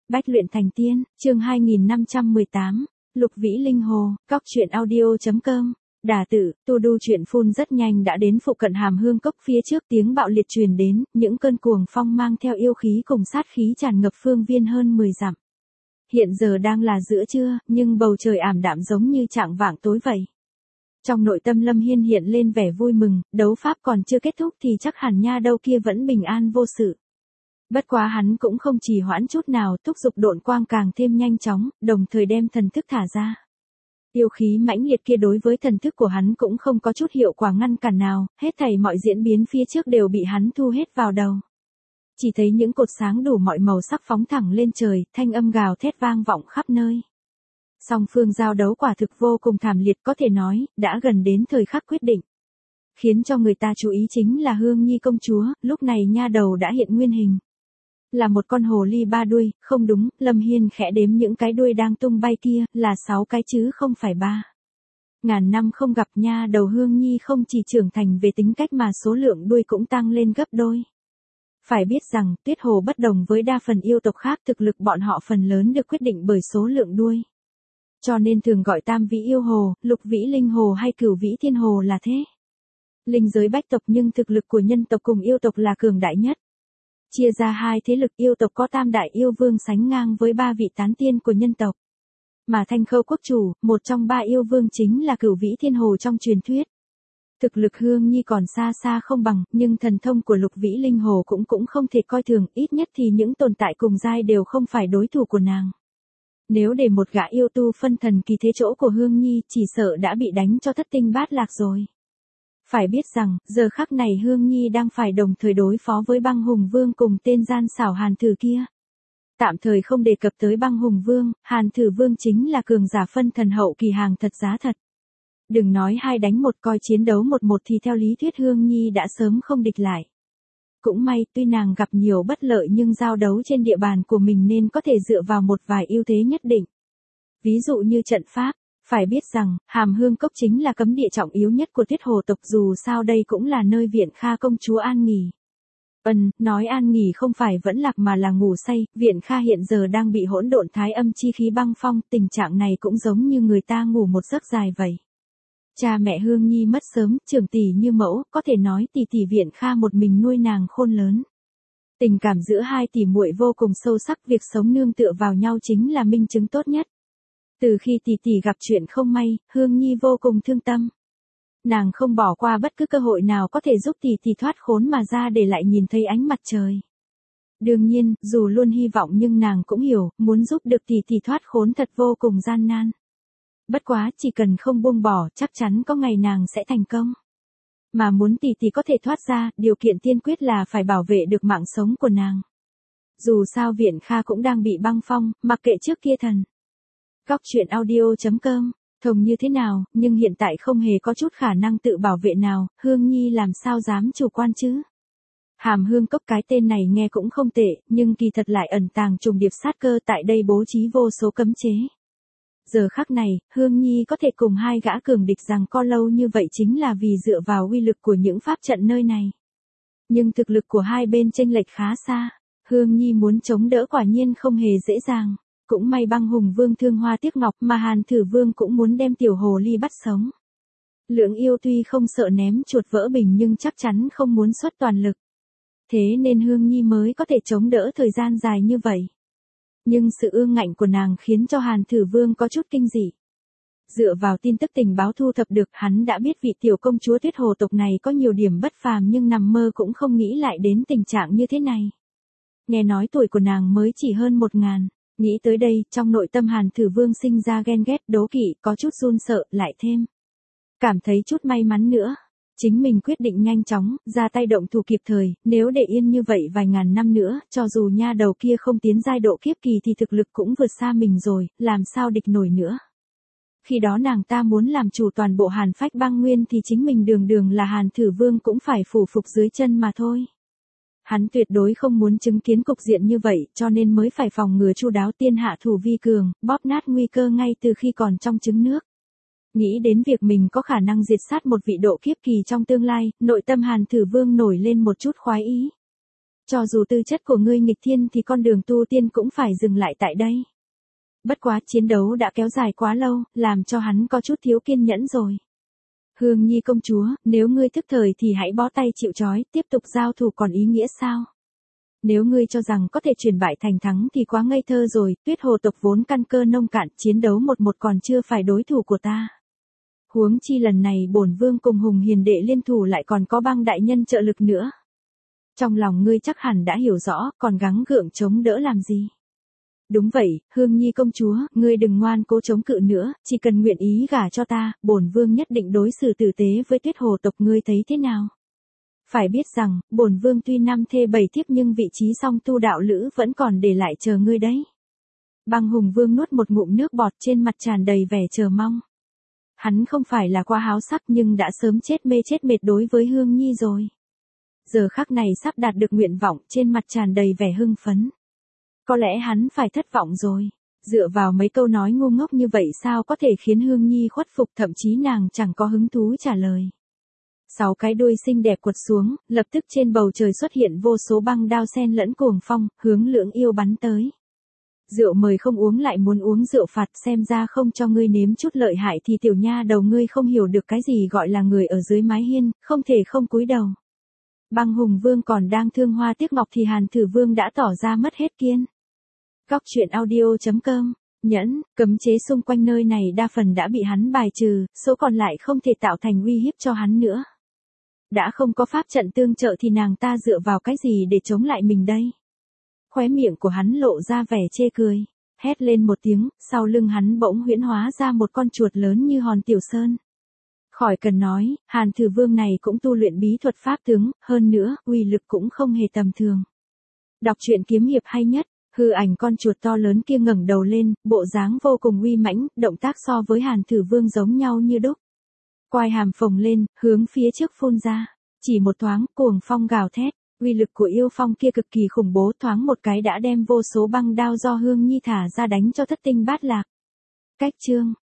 Bách luyện thành tiên, chương 2518, Lục Vĩ Linh Hồ, Cóc truyện audio.com. Đả tử, tu đu chuyện phun rất nhanh đã đến phụ cận Hàm Hương Cốc phía trước, tiếng bạo liệt truyền đến, những cơn cuồng phong mang theo yêu khí cùng sát khí tràn ngập phương viên hơn 10 dặm. Hiện giờ đang là giữa trưa, nhưng bầu trời ảm đạm giống như chạng vạng tối vậy. Trong nội tâm Lâm Hiên hiện lên vẻ vui mừng, đấu pháp còn chưa kết thúc thì chắc hẳn nha đâu kia vẫn bình an vô sự. Bất quá hắn cũng không trì hoãn chút nào, thúc giục độn quang càng thêm nhanh chóng, đồng thời đem thần thức thả ra. Yêu khí mãnh liệt kia đối với thần thức của hắn cũng không có chút hiệu quả ngăn cản nào, hết thảy mọi diễn biến phía trước đều bị hắn thu hết vào đầu. Chỉ thấy những cột sáng đủ mọi màu sắc phóng thẳng lên trời, thanh âm gào thét vang vọng khắp nơi. Song phương giao đấu quả thực vô cùng thảm liệt, có thể nói, đã gần đến thời khắc quyết định. Khiến cho người ta chú ý chính là Hương Nhi công chúa, lúc này nha đầu đã hiện nguyên hình. Là một con hồ ly ba đuôi, không đúng, Lâm Hiên khẽ đếm những cái đuôi đang tung bay kia, là 6 cái chứ không phải 3. Ngàn năm không gặp nha đầu Hương Nhi không chỉ trưởng thành về tính cách mà số lượng đuôi cũng tăng lên gấp đôi. Phải biết rằng, Tuyết Hồ bất đồng với đa phần yêu tộc khác, thực lực bọn họ phần lớn được quyết định bởi số lượng đuôi. Cho nên thường gọi Tam Vĩ Yêu Hồ, Lục Vĩ Linh Hồ hay Cửu Vĩ Thiên Hồ là thế. Linh giới bách tộc nhưng thực lực của nhân tộc cùng yêu tộc là cường đại nhất. Chia ra hai thế lực, yêu tộc có Tam Đại Yêu Vương sánh ngang với 3 vị tán tiên của nhân tộc. Mà Thanh Khâu Quốc Chủ, một trong 3 yêu vương chính là Cửu Vĩ Thiên Hồ trong truyền thuyết. Thực lực Hương Nhi còn xa xa không bằng, nhưng thần thông của Lục Vĩ Linh Hồ cũng không thể coi thường, ít nhất thì những tồn tại cùng giai đều không phải đối thủ của nàng. Nếu để một gã yêu tu phân thần kỳ thế chỗ của Hương Nhi, chỉ sợ đã bị đánh cho thất tinh bát lạc rồi. Phải biết rằng, giờ khắc này Hương Nhi đang phải đồng thời đối phó với Băng Hùng Vương cùng tên gian xảo Hàn Thử kia. Tạm thời không đề cập tới Băng Hùng Vương, Hàn Thử Vương chính là cường giả phân thần hậu kỳ hàng thật giá thật. Đừng nói 2 đánh 1, coi chiến đấu 1-1 thì theo lý thuyết Hương Nhi đã sớm không địch lại. Cũng may, tuy nàng gặp nhiều bất lợi nhưng giao đấu trên địa bàn của mình nên có thể dựa vào một vài ưu thế nhất định. Ví dụ như trận pháp. Phải biết rằng, Hàm Hương Cốc chính là cấm địa trọng yếu nhất của Tuyết Hồ tộc, dù sao đây cũng là nơi Viện Kha công chúa an nghỉ. Nói an nghỉ không phải vẫn lạc mà là ngủ say, Viện Kha hiện giờ đang bị hỗn độn thái âm chi khí băng phong, tình trạng này cũng giống như người ta ngủ một giấc dài vậy. Cha mẹ Hương Nhi mất sớm, trưởng tỷ như mẫu, có thể nói tỷ tỷ Viện Kha một mình nuôi nàng khôn lớn. Tình cảm giữa hai tỷ muội vô cùng sâu sắc, việc sống nương tựa vào nhau chính là minh chứng tốt nhất. Từ khi tỷ tỷ gặp chuyện không may, Hương Nhi vô cùng thương tâm. Nàng không bỏ qua bất cứ cơ hội nào có thể giúp tỷ tỷ thoát khốn mà ra để lại nhìn thấy ánh mặt trời. Đương nhiên, dù luôn hy vọng nhưng nàng cũng hiểu, muốn giúp được tỷ tỷ thoát khốn thật vô cùng gian nan. Bất quá, chỉ cần không buông bỏ, chắc chắn có ngày nàng sẽ thành công. Mà muốn tỷ tỷ có thể thoát ra, điều kiện tiên quyết là phải bảo vệ được mạng sống của nàng. Dù sao Viện Kha cũng đang bị băng phong, mặc kệ trước kia thần. Cóc truyện audio.com, thông như thế nào, nhưng hiện tại không hề có chút khả năng tự bảo vệ nào, Hương Nhi làm sao dám chủ quan chứ. Hàm Hương Cốc cái tên này nghe cũng không tệ, nhưng kỳ thật lại ẩn tàng trùng điệp sát cơ, tại đây bố trí vô số cấm chế. Giờ khắc này, Hương Nhi có thể cùng 2 gã cường địch giằng co lâu như vậy chính là vì dựa vào uy lực của những pháp trận nơi này. Nhưng thực lực của hai bên chênh lệch khá xa, Hương Nhi muốn chống đỡ quả nhiên không hề dễ dàng. Cũng may Băng Hùng Vương thương hoa tiếc ngọc mà Hàn Thử Vương cũng muốn đem tiểu hồ ly bắt sống. Lưỡng yêu tuy không sợ ném chuột vỡ bình nhưng chắc chắn không muốn xuất toàn lực. Thế nên Hương Nhi mới có thể chống đỡ thời gian dài như vậy. Nhưng sự ương ngạnh của nàng khiến cho Hàn Thử Vương có chút kinh dị. Dựa vào tin tức tình báo thu thập được, hắn đã biết vị tiểu công chúa Tuyết Hồ tộc này có nhiều điểm bất phàm nhưng nằm mơ cũng không nghĩ lại đến tình trạng như thế này. Nghe nói tuổi của nàng mới chỉ hơn 1000. Nghĩ tới đây, trong nội tâm Hàn Thử Vương sinh ra ghen ghét, đố kỵ, có chút run sợ, lại thêm cảm thấy chút may mắn nữa. Chính mình quyết định nhanh chóng, ra tay động thủ kịp thời, nếu để yên như vậy vài ngàn năm nữa, cho dù nha đầu kia không tiến giai độ kiếp kỳ thì thực lực cũng vượt xa mình rồi, làm sao địch nổi nữa. Khi đó nàng ta muốn làm chủ toàn bộ Hàn Phách Băng Nguyên thì chính mình đường đường là Hàn Thử Vương cũng phải phủ phục dưới chân mà thôi. Hắn tuyệt đối không muốn chứng kiến cục diện như vậy, cho nên mới phải phòng ngừa chu đáo, tiên hạ thủ vi cường, bóp nát nguy cơ ngay từ khi còn trong trứng nước. Nghĩ đến việc mình có khả năng diệt sát một vị độ kiếp kỳ trong tương lai, nội tâm Hàn Thử Vương nổi lên một chút khoái ý. cho dù tư chất của ngươi nghịch thiên thì con đường tu tiên cũng phải dừng lại tại đây. Bất quá chiến đấu đã kéo dài quá lâu, làm cho hắn có chút thiếu kiên nhẫn rồi. Hương Nhi công chúa, nếu ngươi thức thời thì hãy bó tay chịu trói, tiếp tục giao thủ còn ý nghĩa sao? Nếu ngươi cho rằng có thể chuyển bại thành thắng thì quá ngây thơ rồi, Tuyết Hồ tộc vốn căn cơ nông cạn, chiến đấu 1-1 còn chưa phải đối thủ của ta. Huống chi lần này bổn vương cùng Hùng Hiền đệ liên thủ lại còn có băng đại nhân trợ lực nữa. Trong lòng ngươi chắc hẳn đã hiểu rõ, còn gắng gượng chống đỡ làm gì? Đúng vậy, Hương Nhi công chúa, ngươi đừng ngoan cố chống cự nữa, chỉ cần nguyện ý gả cho ta, bổn vương nhất định đối xử tử tế với Tuyết Hồ tộc, ngươi thấy thế nào? Phải biết rằng, bổn vương tuy 5 thê 7 thiếp nhưng vị trí song tu đạo lữ vẫn còn để lại chờ ngươi đấy. Băng Hùng Vương nuốt một ngụm nước bọt, trên mặt tràn đầy vẻ chờ mong. Hắn không phải là quá háo sắc nhưng đã sớm chết mê chết mệt đối với Hương Nhi rồi. Giờ khắc này sắp đạt được nguyện vọng, trên mặt tràn đầy vẻ hưng phấn. Có lẽ hắn phải thất vọng rồi. Dựa vào mấy câu nói ngu ngốc như vậy sao có thể khiến Hương Nhi khuất phục, thậm chí nàng chẳng có hứng thú trả lời. 6 cái đuôi xinh đẹp quật xuống, lập tức trên bầu trời xuất hiện vô số băng đao xen lẫn cuồng phong, hướng Lưỡng Yêu bắn tới. Rượu mời không uống lại muốn uống rượu phạt, xem ra không cho ngươi nếm chút lợi hại thì tiểu nha đầu ngươi không hiểu được cái gì gọi là người ở dưới mái hiên, không thể không cúi đầu. Băng Hùng Vương còn đang thương hoa tiếc ngọc thì Hàn Thử Vương đã tỏ ra mất hết kiên. Góc truyện audio.com, nhẫn, cấm chế xung quanh nơi này đa phần đã bị hắn bài trừ, số còn lại không thể tạo thành uy hiếp cho hắn nữa. Đã không có pháp trận tương trợ thì nàng ta dựa vào cái gì để chống lại mình đây? Khóe miệng của hắn lộ ra vẻ chê cười, hét lên một tiếng, sau lưng hắn bỗng huyễn hóa ra một con chuột lớn như hòn tiểu sơn. Khỏi cần nói, Hàn Thử Vương này cũng tu luyện bí thuật pháp tướng, hơn nữa, uy lực cũng không hề tầm thường. Đọc truyện kiếm hiệp hay nhất, hư ảnh con chuột to lớn kia ngẩng đầu lên, bộ dáng vô cùng uy mãnh, động tác so với Hàn Thử Vương giống nhau như đúc. Quai hàm phồng lên, hướng phía trước phun ra. Chỉ một thoáng, cuồng phong gào thét, uy lực của yêu phong kia cực kỳ khủng bố, thoáng một cái đã đem vô số băng đao do Hương Nhi thả ra đánh cho thất tinh bát lạc. Cách chương